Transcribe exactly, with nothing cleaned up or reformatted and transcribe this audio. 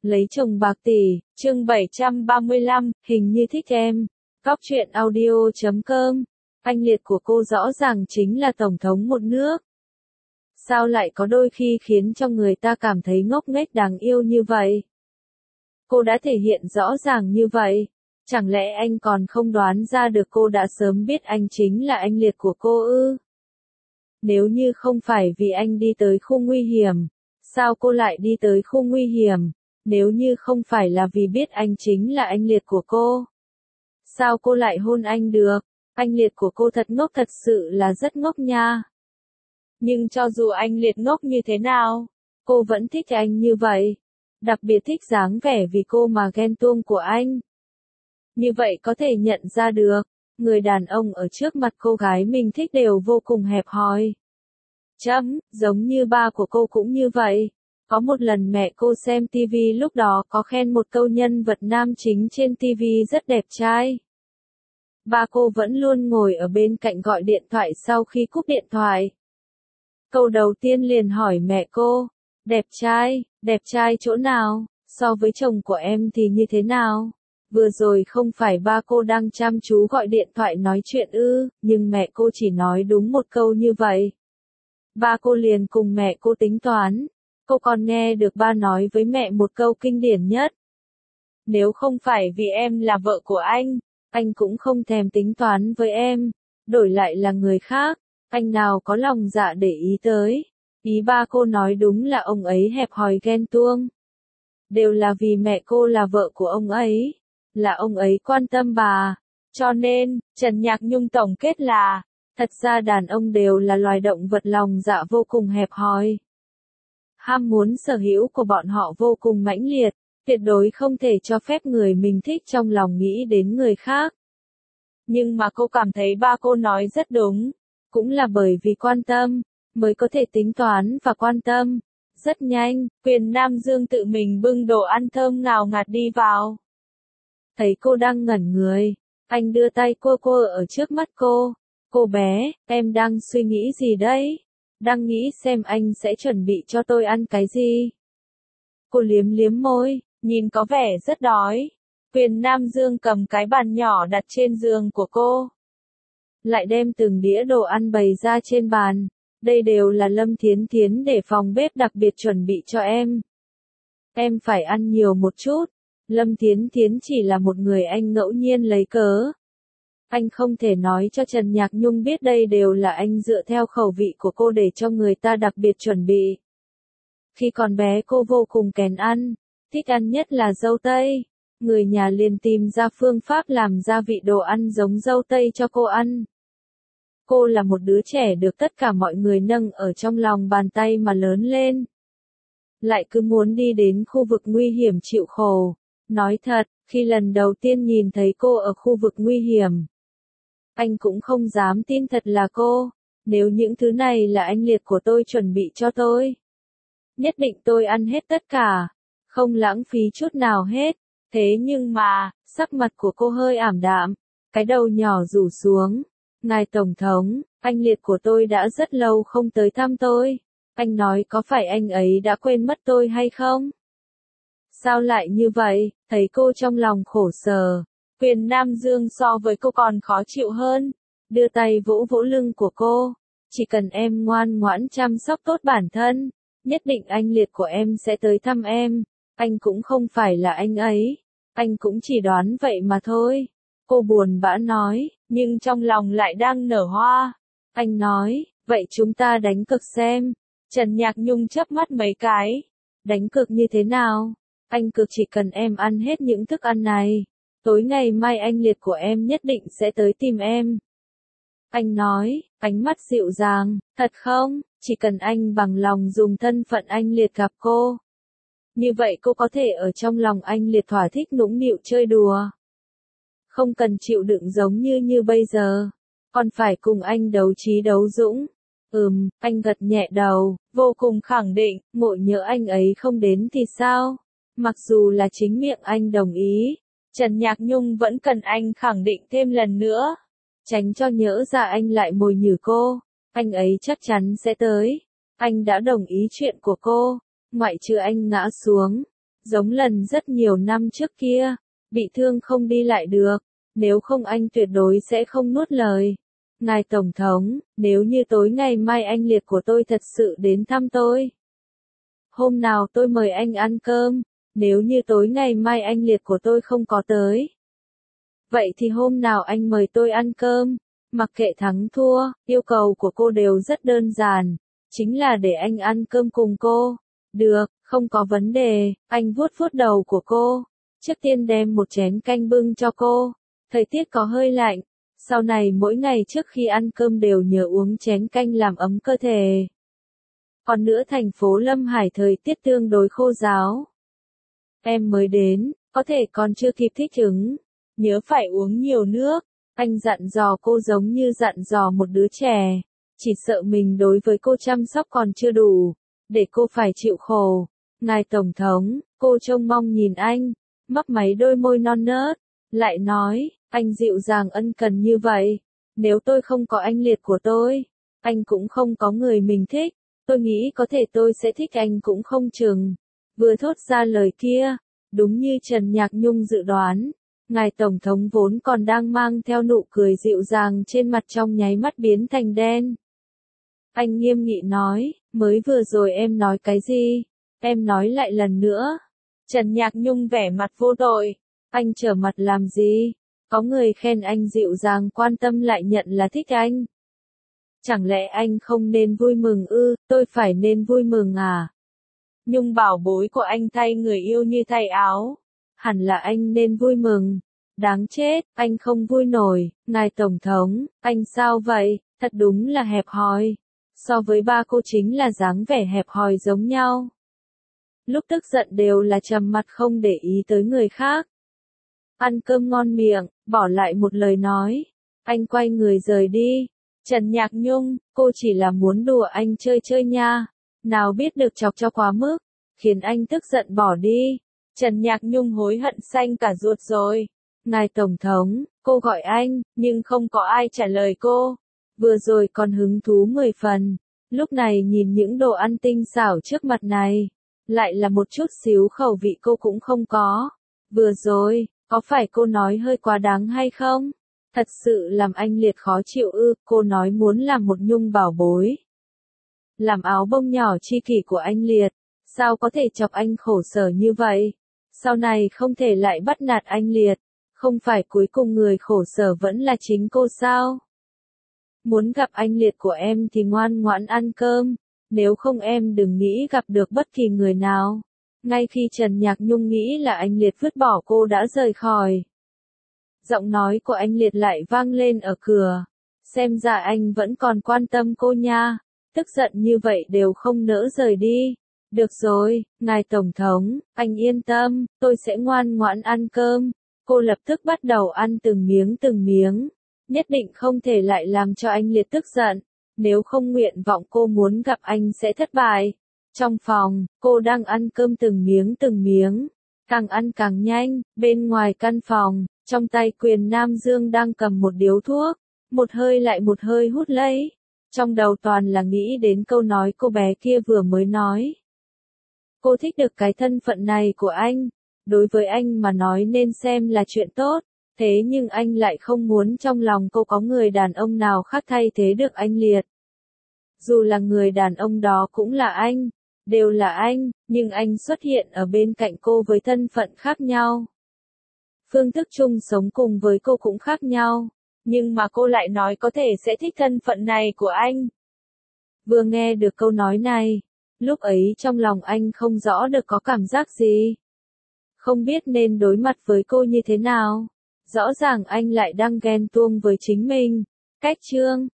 Lấy chồng bạc tỷ, chương bảy trăm ba mươi lăm, hình như thích em. Góc truyện audio chấm com. Anh liệt của cô rõ ràng chính là tổng thống một nước. Sao lại có đôi khi khiến cho người ta cảm thấy ngốc nghếch đáng yêu như vậy? Cô đã thể hiện rõ ràng như vậy. Chẳng lẽ anh còn không đoán ra được cô đã sớm biết anh chính là anh liệt của cô ư? Nếu như không phải vì anh đi tới khu nguy hiểm, sao cô lại đi tới khu nguy hiểm? Nếu như không phải là vì biết anh chính là anh liệt của cô, sao cô lại hôn anh được? Anh liệt của cô thật ngốc, thật sự là rất ngốc nha. Nhưng cho dù anh liệt ngốc như thế nào, cô vẫn thích anh như vậy. Đặc biệt thích dáng vẻ vì cô mà ghen tuông của anh. Như vậy có thể nhận ra được, người đàn ông ở trước mặt cô gái mình thích đều vô cùng hẹp hòi. Chấm, giống như ba của cô cũng như vậy. Có một lần mẹ cô xem ti vi lúc đó có khen một câu nhân vật nam chính trên ti vi rất đẹp trai. Ba cô vẫn luôn ngồi ở bên cạnh gọi điện thoại sau khi cúp điện thoại. Câu đầu tiên liền hỏi mẹ cô, đẹp trai, đẹp trai chỗ nào, so với chồng của em thì như thế nào? Vừa rồi không phải ba cô đang chăm chú gọi điện thoại nói chuyện ư, nhưng mẹ cô chỉ nói đúng một câu như vậy. Ba cô liền cùng mẹ cô tính toán. Cô còn nghe được ba nói với mẹ một câu kinh điển nhất. Nếu không phải vì em là vợ của anh, anh cũng không thèm tính toán với em. Đổi lại là người khác, anh nào có lòng dạ để ý tới. Ý ba cô nói đúng là ông ấy hẹp hòi ghen tuông. Đều là vì mẹ cô là vợ của ông ấy, là ông ấy quan tâm bà. Cho nên, Trần Nhạc Nhung tổng kết là, thật ra đàn ông đều là loài động vật lòng dạ vô cùng hẹp hòi. Ham muốn sở hữu của bọn họ vô cùng mãnh liệt, tuyệt đối không thể cho phép người mình thích trong lòng nghĩ đến người khác. Nhưng mà cô cảm thấy ba cô nói rất đúng, cũng là bởi vì quan tâm, mới có thể tính toán và quan tâm. Rất nhanh, Quyền Nam Dương tự mình bưng đồ ăn thơm ngào ngạt đi vào. Thấy cô đang ngẩn người, anh đưa tay cua cua ở trước mắt cô. Cô bé, em đang suy nghĩ gì đấy? Đang nghĩ xem anh sẽ chuẩn bị cho tôi ăn cái gì. Cô liếm liếm môi, nhìn có vẻ rất đói. Quyền Nam Dương cầm cái bàn nhỏ đặt trên giường của cô. Lại đem từng đĩa đồ ăn bày ra trên bàn. Đây đều là Lâm Thiến Thiến để phòng bếp đặc biệt chuẩn bị cho em. Em phải ăn nhiều một chút. Lâm Thiến Thiến chỉ là một người anh ngẫu nhiên lấy cớ. Anh không thể nói cho Trần Nhạc Nhung biết đây đều là anh dựa theo khẩu vị của cô để cho người ta đặc biệt chuẩn bị. Khi còn bé cô vô cùng kén ăn, thích ăn nhất là dâu tây. Người nhà liền tìm ra phương pháp làm gia vị đồ ăn giống dâu tây cho cô ăn. Cô là một đứa trẻ được tất cả mọi người nâng ở trong lòng bàn tay mà lớn lên. Lại cứ muốn đi đến khu vực nguy hiểm chịu khổ. Nói thật, khi lần đầu tiên nhìn thấy cô ở khu vực nguy hiểm, anh cũng không dám tin thật là cô. Nếu những thứ này là anh liệt của tôi chuẩn bị cho tôi, nhất định tôi ăn hết tất cả, không lãng phí chút nào hết. Thế nhưng mà, sắc mặt của cô hơi ảm đạm, cái đầu nhỏ rủ xuống. Ngài Tổng thống, anh liệt của tôi đã rất lâu không tới thăm tôi. Anh nói có phải anh ấy đã quên mất tôi hay không? Sao lại như vậy? Thấy cô trong lòng khổ sở. Quyền Nam Dương so với cô còn khó chịu hơn. Đưa tay vỗ vỗ lưng của cô. Chỉ cần em ngoan ngoãn chăm sóc tốt bản thân, nhất định anh liệt của em sẽ tới thăm em. Anh cũng không phải là anh ấy. Anh cũng chỉ đoán vậy mà thôi. Cô buồn bã nói, nhưng trong lòng lại đang nở hoa. Anh nói, vậy chúng ta đánh cược xem. Trần Nhạc Nhung chớp mắt mấy cái. Đánh cược như thế nào? Anh cược chỉ cần em ăn hết những thức ăn này, tối ngày mai anh liệt của em nhất định sẽ tới tìm em. Anh nói, ánh mắt dịu dàng, thật không? Chỉ cần anh bằng lòng dùng thân phận anh liệt gặp cô. Như vậy cô có thể ở trong lòng anh liệt thỏa thích nũng nịu chơi đùa. Không cần chịu đựng giống như như bây giờ. Còn phải cùng anh đấu trí đấu dũng. Ừm, anh gật nhẹ đầu, vô cùng khẳng định, ngộ nhỡ anh ấy không đến thì sao? Mặc dù là chính miệng anh đồng ý, Trần Nhạc Nhung vẫn cần anh khẳng định thêm lần nữa. Tránh cho nhỡ ra anh lại mồi nhử cô. Anh ấy chắc chắn sẽ tới. Anh đã đồng ý chuyện của cô. Ngoại trừ anh ngã xuống, Giống lần rất nhiều năm trước kia, bị thương không đi lại được, nếu không anh tuyệt đối sẽ không nuốt lời. Ngài Tổng thống, nếu như tối ngày mai anh liệt của tôi thật sự đến thăm tôi. Hôm nào tôi mời anh ăn cơm, nếu như tối ngày mai anh liệt của tôi không có tới. Vậy thì hôm nào anh mời tôi ăn cơm, mặc kệ thắng thua, yêu cầu của cô đều rất đơn giản, chính là để anh ăn cơm cùng cô. Được, không có vấn đề, anh vuốt vuốt đầu của cô, trước tiên đem một chén canh bưng cho cô. Thời tiết có hơi lạnh, sau này mỗi ngày trước khi ăn cơm đều nhớ uống chén canh làm ấm cơ thể. Còn nữa thành phố Lâm Hải thời tiết tương đối khô ráo. Em mới đến, có thể còn chưa kịp thích ứng, nhớ phải uống nhiều nước. Anh dặn dò cô giống như dặn dò một đứa trẻ, chỉ sợ mình đối với cô chăm sóc còn chưa đủ, để cô phải chịu khổ. Ngài Tổng thống, cô trông mong nhìn anh, mấp máy đôi môi non nớt, lại nói, anh dịu dàng ân cần như vậy, nếu tôi không có anh liệt của tôi, anh cũng không có người mình thích, tôi nghĩ có thể tôi sẽ thích anh cũng không chừng. Vừa thốt ra lời kia, đúng như Trần Nhạc Nhung dự đoán, ngài Tổng thống vốn còn đang mang theo nụ cười dịu dàng trên mặt trong nháy mắt biến thành đen. Anh nghiêm nghị nói, mới vừa rồi em nói cái gì? Em nói lại lần nữa. Trần Nhạc Nhung vẻ mặt vô tội. Anh trở mặt làm gì? Có người khen anh dịu dàng quan tâm lại nhận là thích anh. Chẳng lẽ anh không nên vui mừng ư, tôi phải nên vui mừng à? Nhung bảo bối của anh thay người yêu như thay áo. Hẳn là anh nên vui mừng. Đáng chết, anh không vui nổi. Ngài Tổng thống, anh sao vậy? Thật đúng là hẹp hòi. So với ba cô chính là dáng vẻ hẹp hòi giống nhau. Lúc tức giận đều là trầm mặt không để ý tới người khác. Ăn cơm ngon miệng, bỏ lại một lời nói. Anh quay người rời đi. Trần Nhạc Nhung, cô chỉ là muốn đùa anh chơi chơi nha. Nào biết được chọc cho quá mức, khiến anh tức giận bỏ đi. Trần Nhạc Nhung hối hận xanh cả ruột rồi. Ngài Tổng thống, cô gọi anh, nhưng không có ai trả lời cô. Vừa rồi còn hứng thú mười phần, lúc này nhìn những đồ ăn tinh xảo trước mặt này, lại là một chút xíu khẩu vị cô cũng không có. Vừa rồi, có phải cô nói hơi quá đáng hay không? Thật sự làm anh liệt khó chịu ư, cô nói muốn làm một Nhung bảo bối. Làm áo bông nhỏ chi kỷ của anh liệt, sao có thể chọc anh khổ sở như vậy? Sau này không thể lại bắt nạt anh liệt, không phải cuối cùng người khổ sở vẫn là chính cô sao? Muốn gặp anh liệt của em thì ngoan ngoãn ăn cơm, nếu không em đừng nghĩ gặp được bất kỳ người nào. Ngay khi Trần Nhạc Nhung nghĩ là anh liệt vứt bỏ cô đã rời khỏi. Giọng nói của anh liệt lại vang lên ở cửa. Xem ra anh vẫn còn quan tâm cô nha, tức giận như vậy đều không nỡ rời đi. Được rồi, ngài Tổng thống, anh yên tâm, tôi sẽ ngoan ngoãn ăn cơm. Cô lập tức bắt đầu ăn từng miếng từng miếng. Nhất định không thể lại làm cho anh liệt tức giận, nếu không nguyện vọng cô muốn gặp anh sẽ thất bại. Trong phòng, cô đang ăn cơm từng miếng từng miếng, càng ăn càng nhanh. Bên ngoài căn phòng, trong tay Quyền Nam Dương đang cầm một điếu thuốc, một hơi lại một hơi hút lấy. Trong đầu toàn là nghĩ đến câu nói cô bé kia vừa mới nói. Cô thích được cái thân phận này của anh, đối với anh mà nói nên xem là chuyện tốt. Thế nhưng anh lại không muốn trong lòng cô có người đàn ông nào khác thay thế được anh liệt. Dù là người đàn ông đó cũng là anh, đều là anh, nhưng anh xuất hiện ở bên cạnh cô với thân phận khác nhau. Phương thức chung sống cùng với cô cũng khác nhau, nhưng mà cô lại nói có thể sẽ thích thân phận này của anh. Vừa nghe được câu nói này, lúc ấy trong lòng anh không rõ được có cảm giác gì. Không biết nên đối mặt với cô như thế nào. Rõ ràng anh lại đang ghen tuông với chính mình. Cách chương